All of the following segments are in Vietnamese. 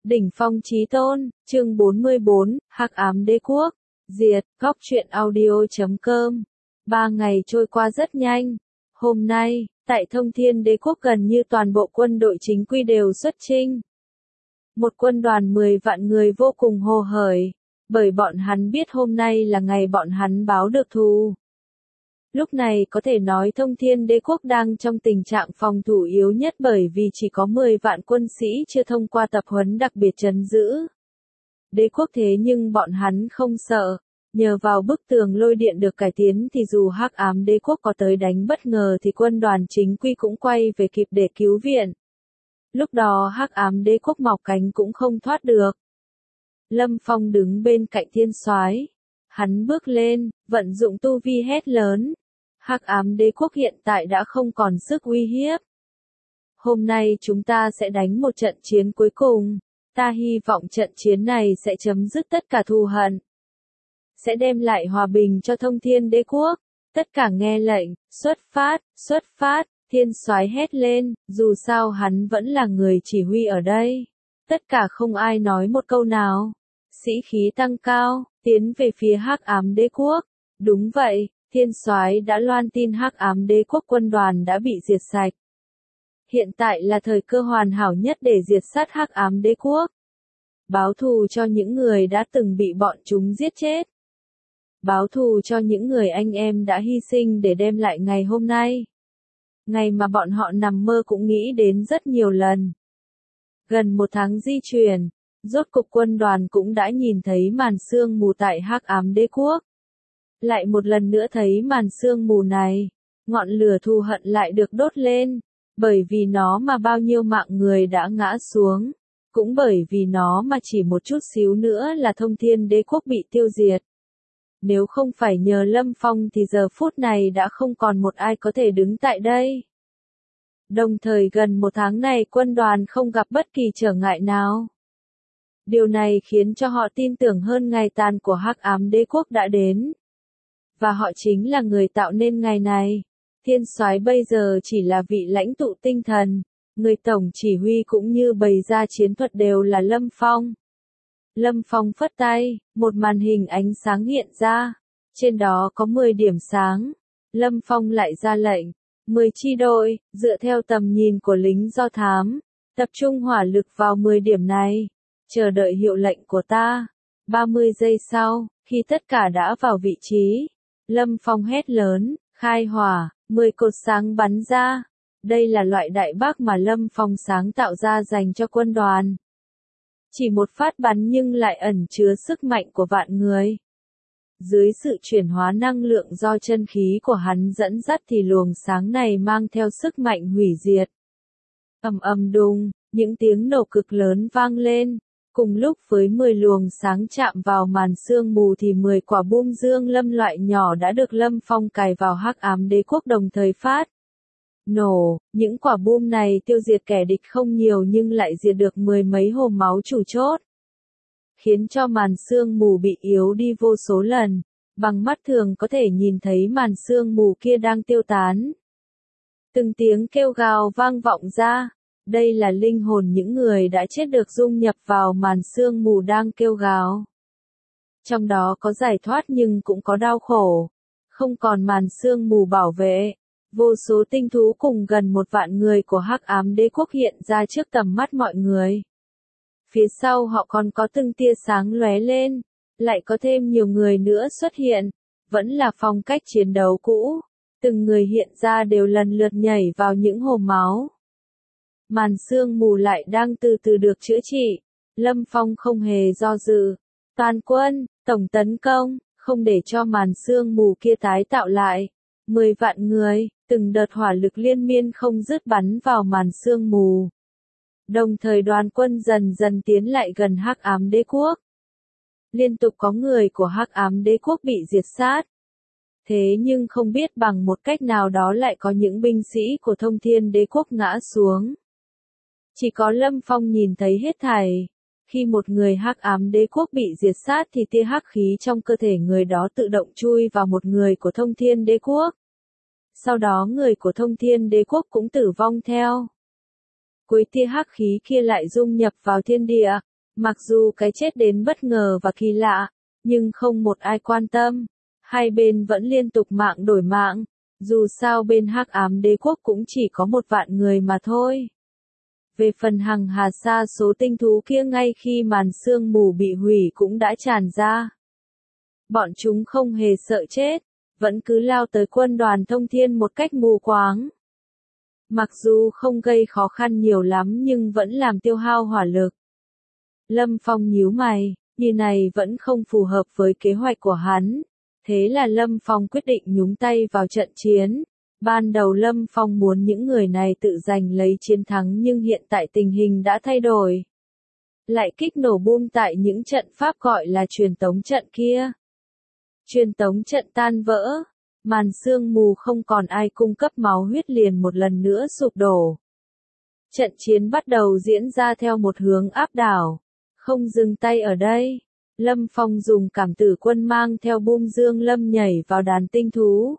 Đỉnh phong chí tôn, chương 44, Hắc ám đế quốc, diệt, góc truyện audio.com. 3 ngày trôi qua rất nhanh. Hôm nay, tại Thông Thiên Đế quốc gần như toàn bộ quân đội chính quy đều xuất chinh. Một quân đoàn 10 vạn người vô cùng hồ hởi, bởi bọn hắn biết hôm nay là ngày bọn hắn báo được thù. Lúc này có thể nói Thông Thiên Đế quốc đang trong tình trạng phòng thủ yếu nhất bởi vì chỉ có 10 vạn quân sĩ chưa thông qua tập huấn đặc biệt trấn giữ. Đế quốc thế nhưng bọn hắn không sợ, nhờ vào bức tường lôi điện được cải tiến thì dù Hắc ám đế quốc có tới đánh bất ngờ thì quân đoàn chính quy cũng quay về kịp để cứu viện. Lúc đó Hắc ám đế quốc mọc cánh cũng không thoát được. Lâm Phong đứng bên cạnh Thiên Soái, hắn bước lên, vận dụng tu vi hét lớn. Hắc ám đế quốc hiện tại đã không còn sức uy hiếp. Hôm nay chúng ta sẽ đánh một trận chiến cuối cùng. Ta hy vọng trận chiến này sẽ chấm dứt tất cả thù hận. Sẽ đem lại hòa bình cho Thông Thiên Đế quốc. Tất cả nghe lệnh, xuất phát, Thiên Soái hét lên, dù sao hắn vẫn là người chỉ huy ở đây. Tất cả không ai nói một câu nào. Sĩ khí tăng cao, tiến về phía Hắc ám đế quốc. Đúng vậy. Thiên Soái đã loan tin Hắc ám đế quốc quân đoàn đã bị diệt sạch. Hiện tại là thời cơ hoàn hảo nhất để diệt sát Hắc ám đế quốc. Báo thù cho những người đã từng bị bọn chúng giết chết. Báo thù cho những người anh em đã hy sinh để đem lại ngày hôm nay. Ngày mà bọn họ nằm mơ cũng nghĩ đến rất nhiều lần. Gần một tháng di chuyển, rốt cục quân đoàn cũng đã nhìn thấy màn sương mù tại Hắc ám đế quốc. Lại một lần nữa thấy màn sương mù này, ngọn lửa thù hận lại được đốt lên, bởi vì nó mà bao nhiêu mạng người đã ngã xuống, cũng bởi vì nó mà chỉ một chút xíu nữa là Thông Thiên Đế quốc bị tiêu diệt. Nếu không phải nhờ Lâm Phong thì giờ phút này đã không còn một ai có thể đứng tại đây. Đồng thời gần một tháng này quân đoàn không gặp bất kỳ trở ngại nào. Điều này khiến cho họ tin tưởng hơn ngày tàn của Hắc ám đế quốc đã đến. Và họ chính là người tạo nên ngày này. Thiên Soái bây giờ chỉ là vị lãnh tụ tinh thần, người tổng chỉ huy cũng như bày ra chiến thuật đều là Lâm Phong. Lâm Phong phất tay, một màn hình ánh sáng hiện ra, trên đó có 10 điểm sáng. Lâm Phong lại ra lệnh, 10 chi đội, dựa theo tầm nhìn của lính do thám, tập trung hỏa lực vào 10 điểm này, chờ đợi hiệu lệnh của ta. 30 giây sau, khi tất cả đã vào vị trí, Lâm Phong hét lớn, khai hỏa, 10 cột sáng bắn ra. Đây là loại đại bác mà Lâm Phong sáng tạo ra dành cho quân đoàn. Chỉ một phát bắn nhưng lại ẩn chứa sức mạnh của vạn người. Dưới sự chuyển hóa năng lượng do chân khí của hắn dẫn dắt thì luồng sáng này mang theo sức mạnh hủy diệt. Ầm ầm đùng, những tiếng nổ cực lớn vang lên. Cùng lúc với 10 luồng sáng chạm vào màn sương mù thì 10 quả bom dương lâm loại nhỏ đã được Lâm Phong cài vào Hắc ám đế quốc đồng thời phát. Nổ, những quả bom này tiêu diệt kẻ địch không nhiều nhưng lại diệt được 10 mấy hồ máu chủ chốt. Khiến cho màn sương mù bị yếu đi vô số lần, bằng mắt thường có thể nhìn thấy màn sương mù kia đang tiêu tán. Từng tiếng kêu gào vang vọng ra. Đây là linh hồn những người đã chết được dung nhập vào màn sương mù đang kêu gào. Trong đó có giải thoát nhưng cũng có đau khổ. Không còn màn sương mù bảo vệ. Vô số tinh thú cùng gần 1 vạn người của Hắc ám đế quốc hiện ra trước tầm mắt mọi người. Phía sau họ còn có từng tia sáng lóe lên. Lại có thêm nhiều người nữa xuất hiện. Vẫn là phong cách chiến đấu cũ. Từng người hiện ra đều lần lượt nhảy vào những hồ máu. Màn sương mù lại đang từ từ được chữa trị. Lâm Phong không hề do dự. Toàn quân, tổng tấn công, không để cho màn sương mù kia tái tạo lại. 10 vạn người, từng đợt hỏa lực liên miên không dứt bắn vào màn sương mù. Đồng thời đoàn quân dần dần tiến lại gần Hắc ám đế quốc. Liên tục có người của Hắc ám đế quốc bị diệt sát. Thế nhưng không biết bằng một cách nào đó lại có những binh sĩ của Thông Thiên Đế quốc ngã xuống. Chỉ có Lâm Phong nhìn thấy hết thảy. Khi một người Hắc ám đế quốc bị diệt sát thì tia hắc khí trong cơ thể người đó tự động chui vào một người của Thông Thiên Đế quốc. Sau đó người của Thông Thiên Đế quốc cũng tử vong theo. Cuối tia hắc khí kia lại dung nhập vào thiên địa, Mặc dù cái chết đến bất ngờ và kỳ lạ, nhưng không một ai quan tâm. Hai bên vẫn liên tục mạng đổi mạng. Dù sao bên Hắc Ám Đế Quốc cũng chỉ có 1 vạn người mà thôi. Về phần hằng hà sa số tinh thú kia ngay khi màn sương mù bị hủy cũng đã tràn ra. Bọn chúng không hề sợ chết, vẫn cứ lao tới quân đoàn Thông Thiên một cách mù quáng. Mặc dù không gây khó khăn nhiều lắm nhưng vẫn làm tiêu hao hỏa lực. Lâm Phong nhíu mày, như này vẫn không phù hợp với kế hoạch của hắn. Thế là Lâm Phong quyết định nhúng tay vào trận chiến. Ban đầu Lâm Phong muốn những người này tự giành lấy chiến thắng nhưng hiện tại tình hình đã thay đổi. Lại kích nổ boom tại những trận pháp gọi là truyền tống trận kia. Truyền tống trận tan vỡ, màn sương mù không còn ai cung cấp máu huyết liền một lần nữa sụp đổ. Trận chiến bắt đầu diễn ra theo một hướng áp đảo. Không dừng tay ở đây, Lâm Phong dùng cảm tử quân mang theo boom dương lâm nhảy vào đàn tinh thú.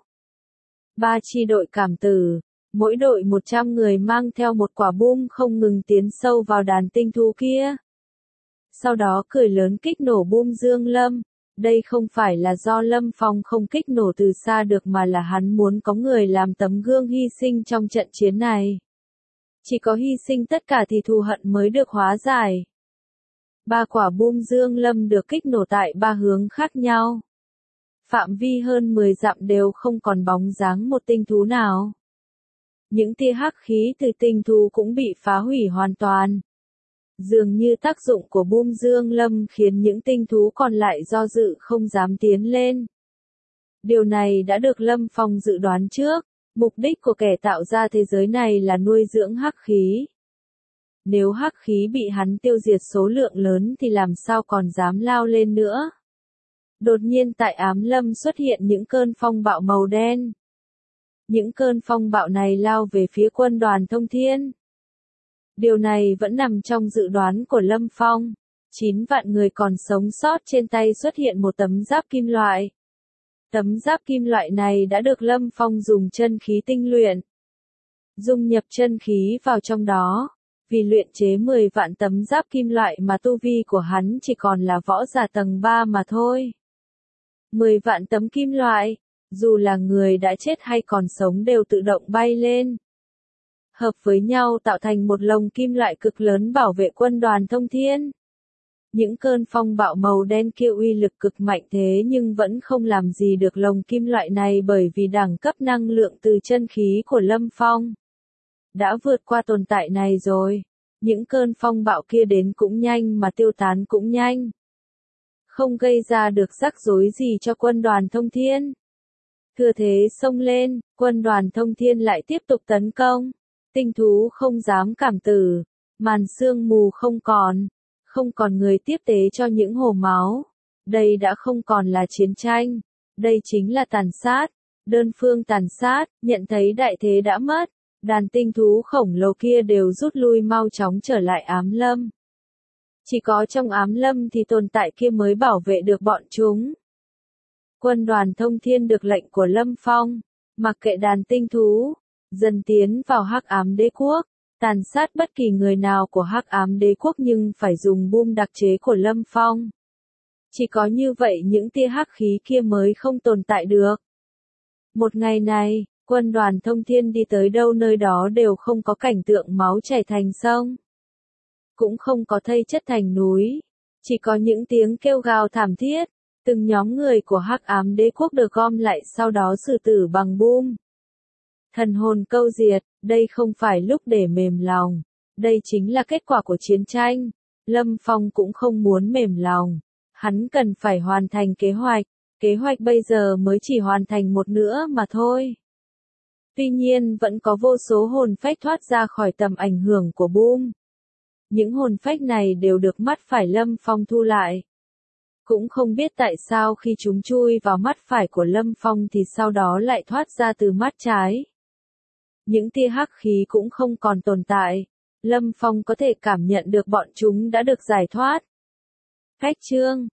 3 chi đội cảm tử, mỗi đội 100 người mang theo một quả boom không ngừng tiến sâu vào đàn tinh thú kia. Sau đó cười lớn kích nổ boom dương lâm. Đây không phải là do Lâm Phong không kích nổ từ xa được mà là hắn muốn có người làm tấm gương hy sinh trong trận chiến này. Chỉ có hy sinh tất cả thì thù hận mới được hóa giải. 3 quả boom dương lâm được kích nổ tại 3 hướng khác nhau. Phạm vi hơn 10 dặm đều không còn bóng dáng một tinh thú nào. Những tia hắc khí từ tinh thú cũng bị phá hủy hoàn toàn. Dường như tác dụng của boom dương lâm khiến những tinh thú còn lại do dự không dám tiến lên. Điều này đã được Lâm Phong dự đoán trước. Mục đích của kẻ tạo ra thế giới này là nuôi dưỡng hắc khí. Nếu hắc khí bị hắn tiêu diệt số lượng lớn thì làm sao còn dám lao lên nữa. Đột nhiên tại Ám Lâm xuất hiện những cơn phong bạo màu đen. Những cơn phong bạo này lao về phía quân đoàn Thông Thiên. Điều này vẫn nằm trong dự đoán của Lâm Phong. 9 vạn người còn sống sót trên tay xuất hiện một tấm giáp kim loại. Tấm giáp kim loại này đã được Lâm Phong dùng chân khí tinh luyện. Dung nhập chân khí vào trong đó. Vì luyện chế 10 vạn tấm giáp kim loại mà tu vi của hắn chỉ còn là võ giả tầng 3 mà thôi. 10 vạn tấm kim loại, dù là người đã chết hay còn sống đều tự động bay lên. Hợp với nhau tạo thành một lồng kim loại cực lớn bảo vệ quân đoàn Thông Thiên. Những cơn phong bạo màu đen kia uy lực cực mạnh thế nhưng vẫn không làm gì được lồng kim loại này bởi vì đẳng cấp năng lượng từ chân khí của Lâm Phong đã vượt qua tồn tại này rồi. Những cơn phong bạo kia đến cũng nhanh mà tiêu tán cũng nhanh. Không gây ra được rắc rối gì cho quân đoàn Thông Thiên. Thừa thế xông lên, quân đoàn Thông Thiên lại tiếp tục tấn công. Tinh thú không dám cảm tử, màn sương mù không còn người tiếp tế cho những hồ máu. Đây đã không còn là chiến tranh, đây chính là tàn sát, đơn phương tàn sát, nhận thấy đại thế đã mất. Đàn tinh thú khổng lồ kia đều rút lui mau chóng trở lại Ám Lâm. Chỉ có trong Ám Lâm thì tồn tại kia mới bảo vệ được bọn chúng. Quân đoàn Thông Thiên được lệnh của Lâm Phong, mặc kệ đàn tinh thú, dần tiến vào Hắc Ám Đế Quốc, tàn sát bất kỳ người nào của Hắc Ám Đế Quốc nhưng phải dùng boom đặc chế của Lâm Phong. Chỉ có như vậy những tia hắc khí kia mới không tồn tại được. Một ngày này, quân đoàn Thông Thiên đi tới đâu nơi đó đều không có cảnh tượng máu chảy thành sông. Cũng không có thây chất thành núi. Chỉ có những tiếng kêu gào thảm thiết. Từng nhóm người của Hắc Ám Đế Quốc được gom lại sau đó xử tử bằng boom. Thần hồn câu diệt, đây không phải lúc để mềm lòng. Đây chính là kết quả của chiến tranh. Lâm Phong cũng không muốn mềm lòng. Hắn cần phải hoàn thành kế hoạch. Kế hoạch bây giờ mới chỉ hoàn thành một nửa mà thôi. Tuy nhiên vẫn có vô số hồn phách thoát ra khỏi tầm ảnh hưởng của boom. Những hồn phách này đều được mắt phải Lâm Phong thu lại. Cũng không biết tại sao khi chúng chui vào mắt phải của Lâm Phong thì sau đó lại thoát ra từ mắt trái. Những tia hắc khí cũng không còn tồn tại. Lâm Phong có thể cảm nhận được bọn chúng đã được giải thoát. Phách chương